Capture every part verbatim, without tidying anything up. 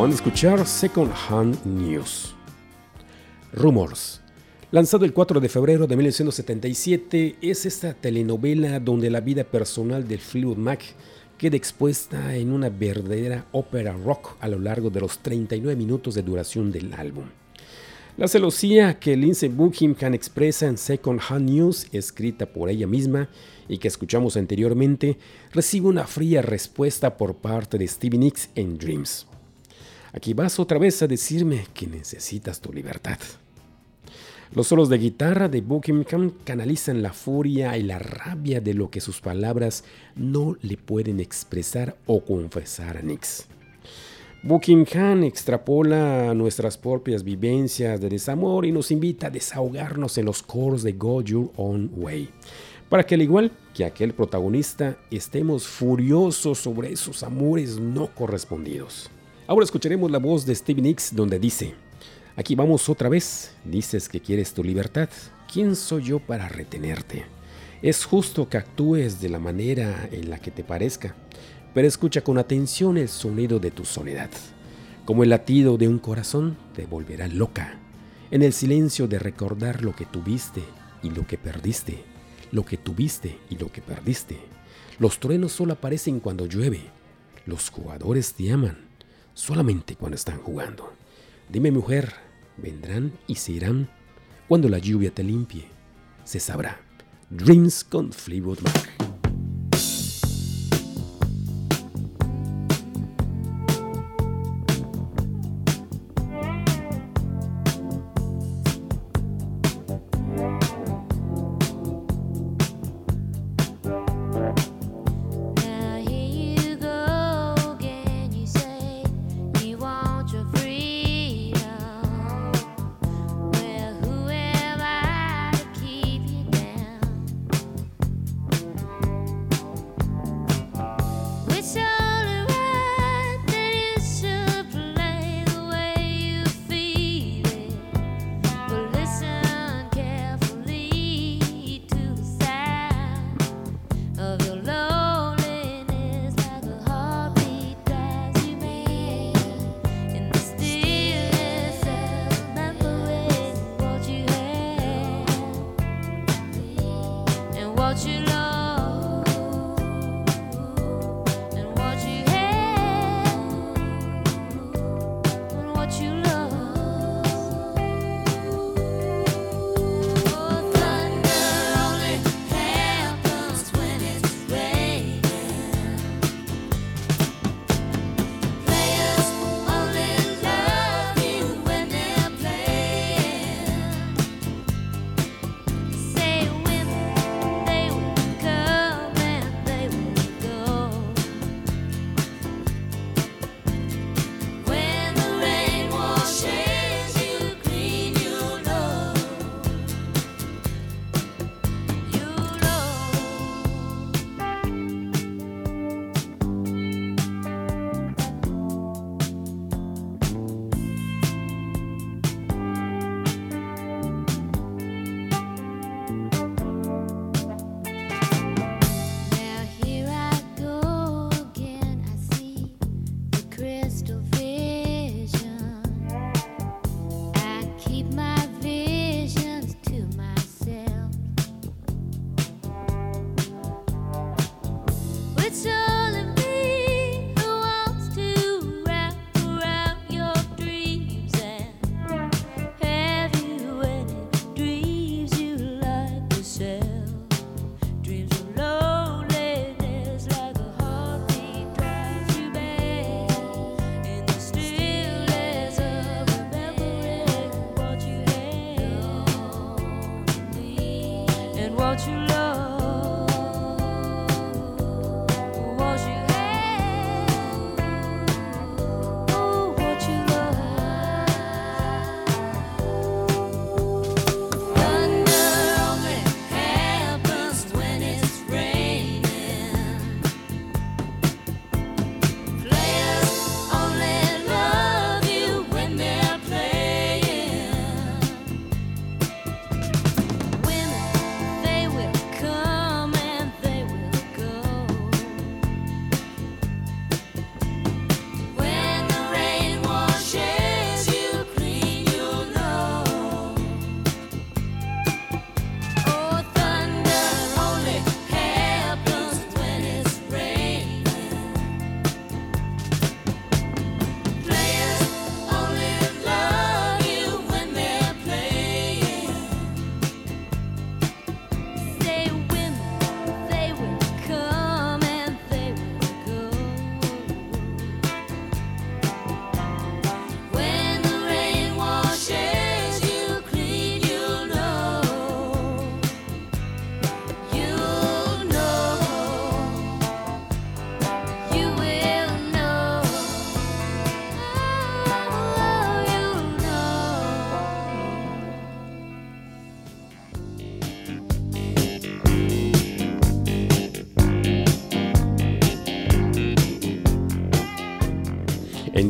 Acaban de escuchar Second Hand News. Rumors. Lanzado el cuatro de febrero de mil novecientos setenta y siete, es esta telenovela donde la vida personal de Fleetwood Mac queda expuesta en una verdadera ópera rock a lo largo de los treinta y nueve minutos de duración del álbum. La celosía que Lindsey Buckingham expresa en Second Hand News, escrita por ella misma y que escuchamos anteriormente, recibe una fría respuesta por parte de Stevie Nicks en Dreams. Aquí vas otra vez a decirme que necesitas tu libertad. Los solos de guitarra de Buckingham canalizan la furia y la rabia de lo que sus palabras no le pueden expresar o confesar a Nicks. Buckingham extrapola nuestras propias vivencias de desamor y nos invita a desahogarnos en los coros de Go Your Own Way, para que al igual que aquel protagonista estemos furiosos sobre esos amores no correspondidos. Ahora escucharemos la voz de Stevie Nicks donde dice: aquí vamos otra vez, dices que quieres tu libertad, ¿quién soy yo para retenerte? Es justo que actúes de la manera en la que te parezca, pero escucha con atención el sonido de tu soledad. Como el latido de un corazón te volverá loca, en el silencio de recordar lo que tuviste y lo que perdiste, lo que tuviste y lo que perdiste. Los truenos solo aparecen cuando llueve, los jugadores te aman solamente cuando están jugando. Dime, mujer, vendrán y se irán. Cuando la lluvia te limpie, se sabrá. Dreams con Fleetwood Mac.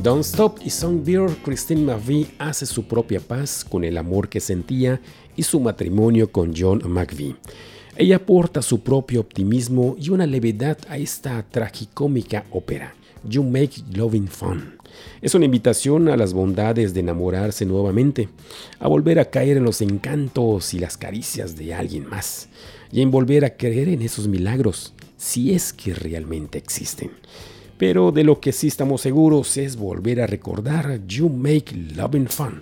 Don't Stop y Songbird, Christine McVie hace su propia paz con el amor que sentía y su matrimonio con John McVie. Ella aporta su propio optimismo y una levedad a esta tragicómica ópera, You Make Loving Fun. Es una invitación a las bondades de enamorarse nuevamente, a volver a caer en los encantos y las caricias de alguien más, y en volver a creer en esos milagros, si es que realmente existen. Pero de lo que sí estamos seguros es volver a recordar You Make Loving Fun.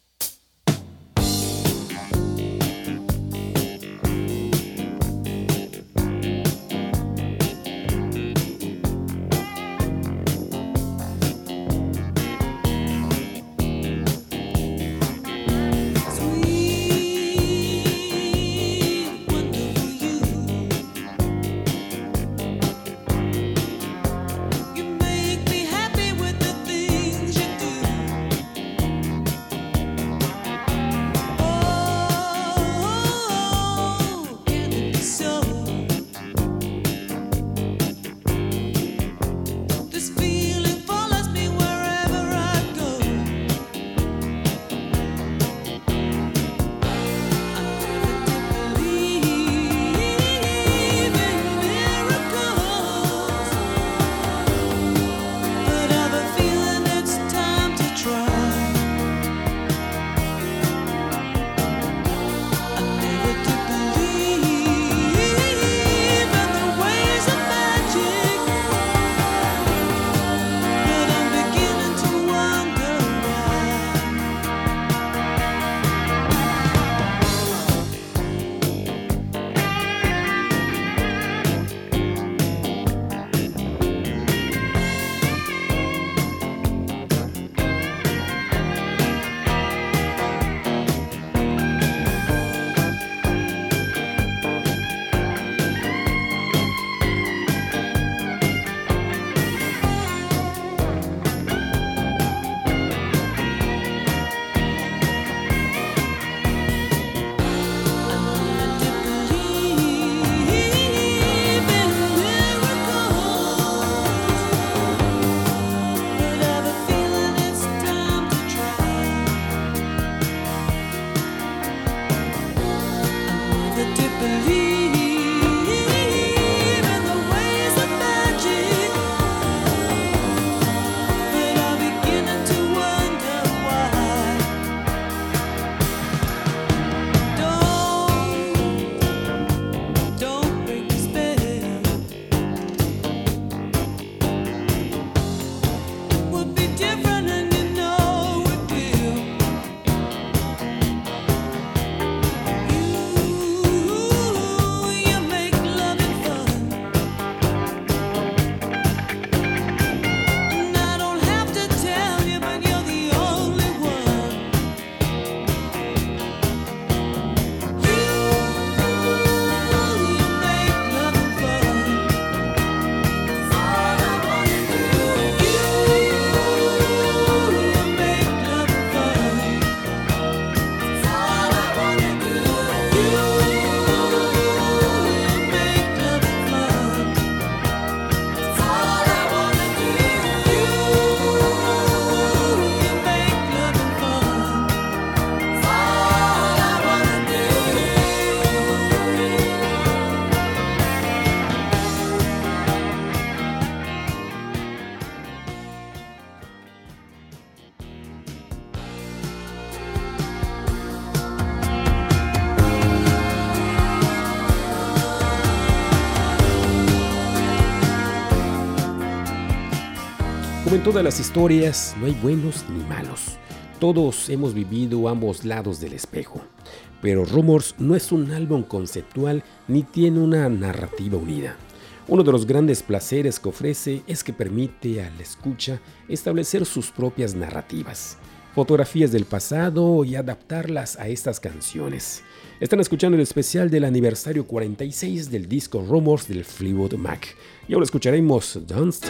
Como en todas las historias, no hay buenos ni malos. Todos hemos vivido ambos lados del espejo. Pero Rumors no es un álbum conceptual ni tiene una narrativa unida. Uno de los grandes placeres que ofrece es que permite a la escucha establecer sus propias narrativas, fotografías del pasado y adaptarlas a estas canciones. Están escuchando el especial del aniversario cuarenta y seis del disco Rumors del Fleetwood Mac. Y ahora escucharemos Don't Stop.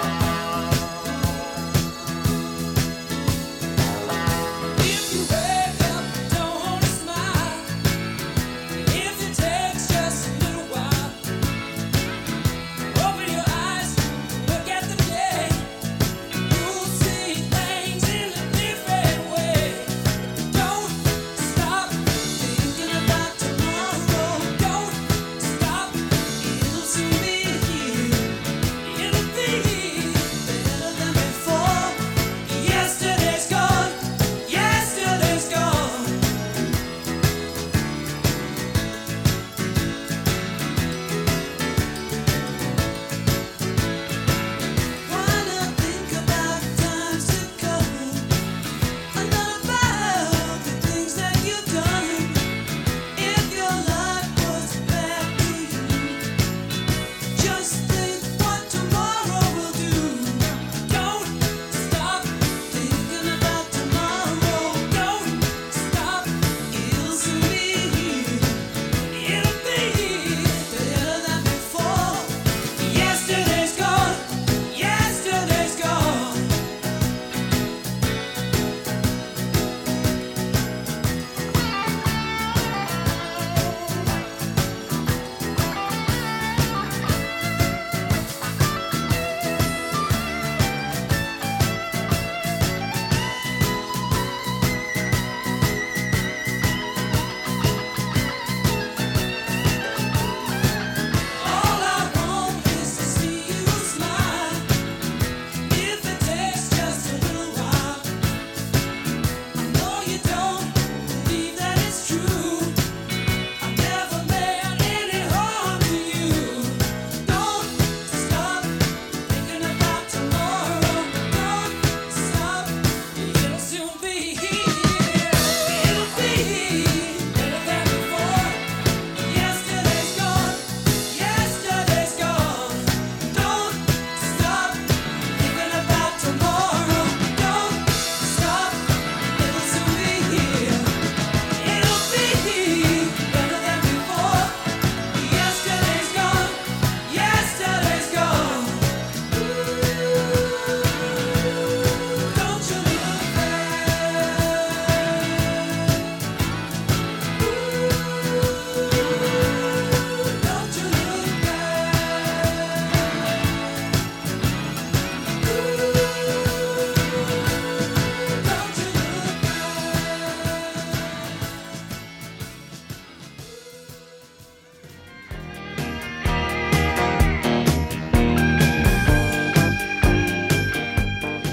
If you had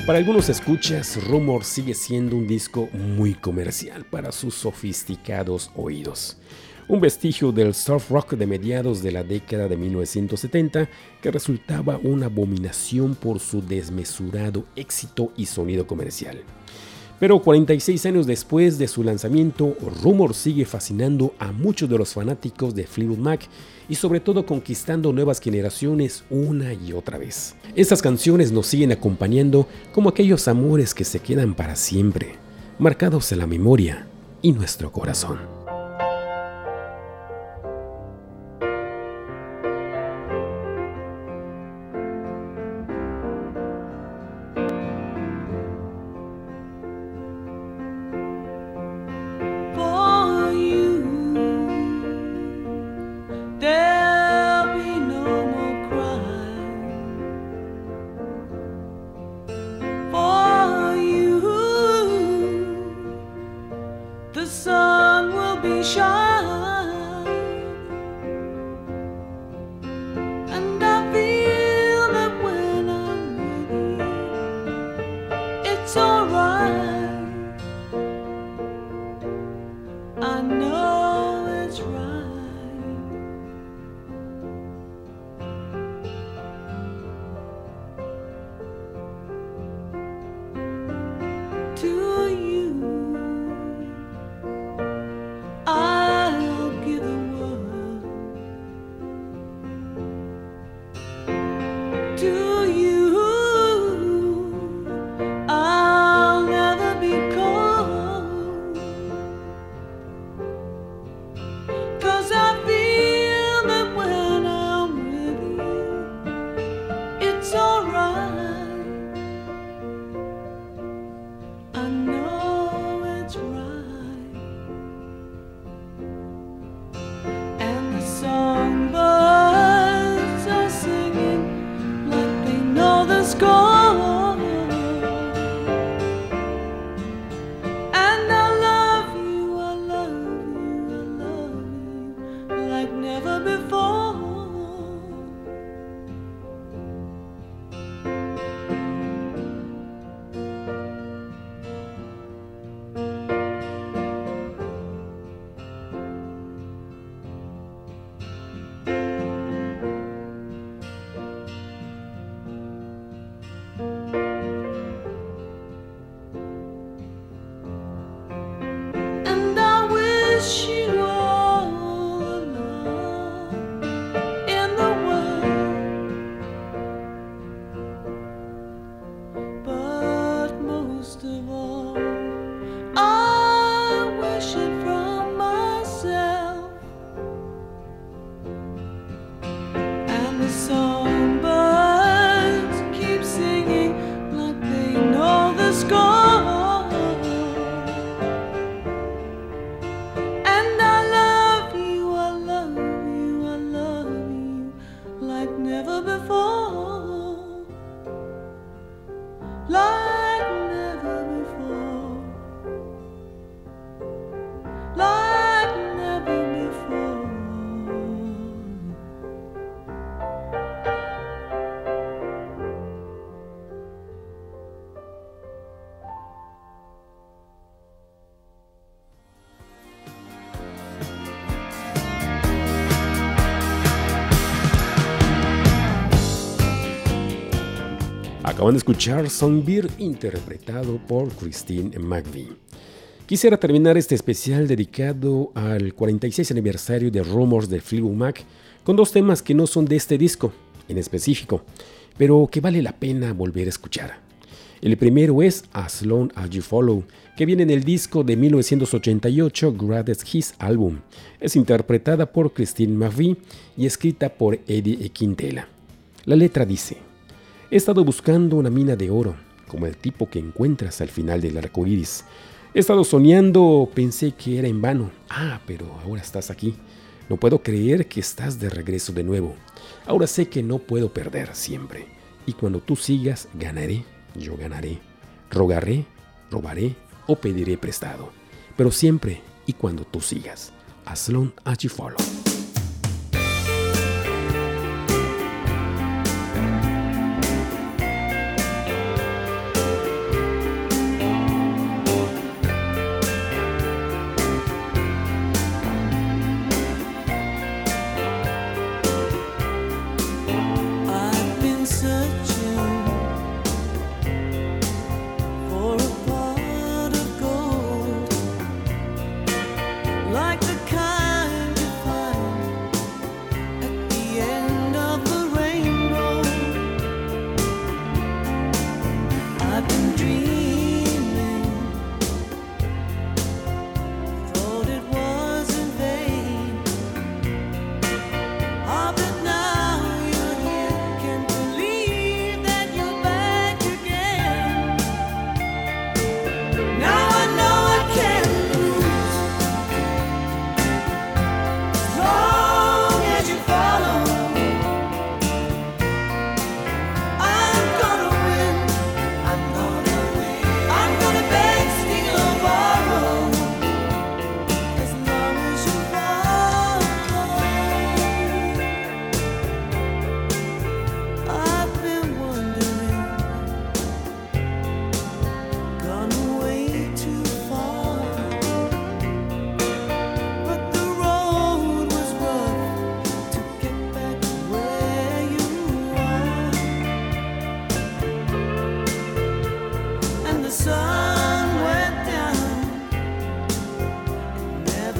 Para algunos escuchas, Rumours sigue siendo un disco muy comercial para sus sofisticados oídos. Un vestigio del surf rock de mediados de la década de mil novecientos setenta que resultaba una abominación por su desmesurado éxito y sonido comercial. Pero cuarenta y seis años después de su lanzamiento, Rumours sigue fascinando a muchos de los fanáticos de Fleetwood Mac y sobre todo conquistando nuevas generaciones una y otra vez. Estas canciones nos siguen acompañando como aquellos amores que se quedan para siempre, marcados en la memoria y nuestro corazón. Acaban de escuchar Songbird interpretado por Christine McVie. Quisiera terminar este especial dedicado al cuarenta y seis aniversario de Rumours de Fleetwood Mac con dos temas que no son de este disco en específico, pero que vale la pena volver a escuchar. El primero es As Long As You Follow, que viene en el disco de mil novecientos ochenta y ocho Greatest Hits Album. Es interpretada por Christine McVie y escrita por Eddie Quintela. La letra dice: he estado buscando una mina de oro, como el tipo que encuentras al final del arco iris. He estado soñando, pensé que era en vano. Ah, pero ahora estás aquí. No puedo creer que estás de regreso de nuevo. Ahora sé que no puedo perder siempre. Y cuando tú sigas, ganaré, yo ganaré. Rogaré, robaré o pediré prestado. Pero siempre y cuando tú sigas. As long as you follow.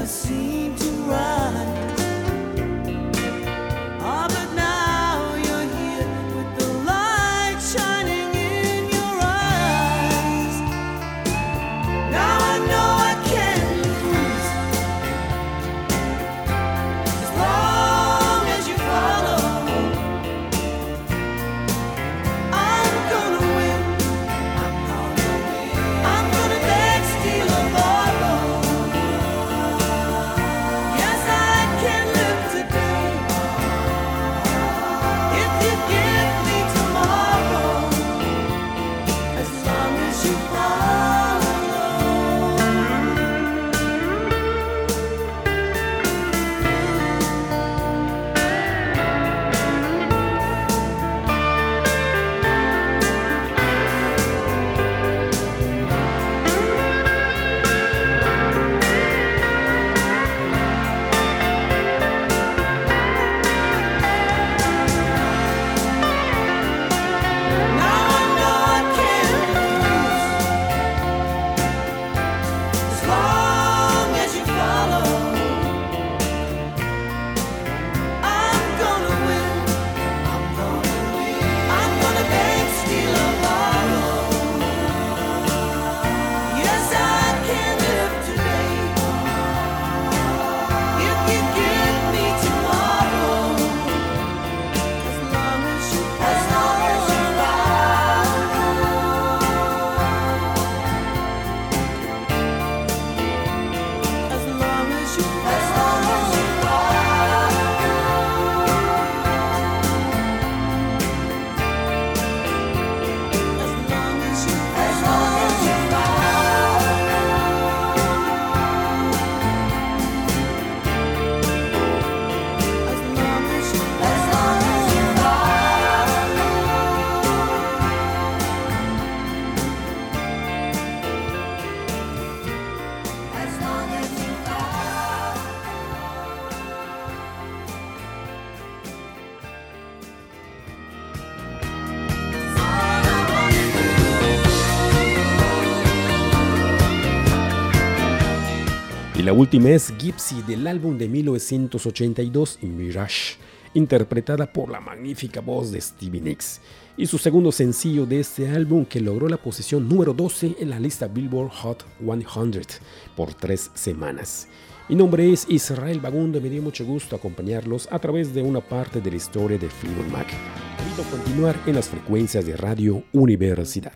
La última es Gypsy, del álbum de mil novecientos ochenta y dos, Mirage, interpretada por la magnífica voz de Stevie Nicks, y su segundo sencillo de este álbum, que logró la posición número doce en la lista Billboard Hot cien por tres semanas. Mi nombre es Israel Bagundo y me dio mucho gusto acompañarlos a través de una parte de la historia de Fleetwood Mac. Invito a continuar en las frecuencias de Radio Universidad.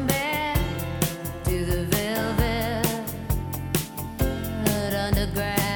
Underground